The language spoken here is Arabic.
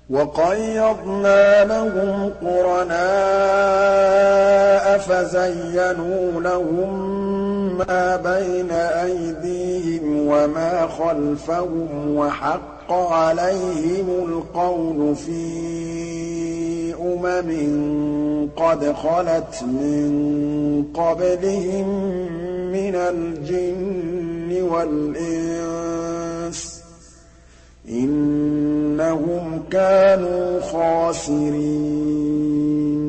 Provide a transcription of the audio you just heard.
وَقَيَّضْنَا لَهُمْ قُرَنَاءَ فَزَيَّنُوا لَهُم مَّا بَيْنَ أَيْدِيهِمْ وَمَا خَلْفَهُمْ وَحَقَّ عَلَيْهِمُ الْقَوْلُ فِي قَدْ خَلَتْ مِن قَبْلِهِم مِّنَ الْجِنِّ وَالْإِنسِ ۖ إِنَّهُمْ كَانُوا خَاسِرِينَ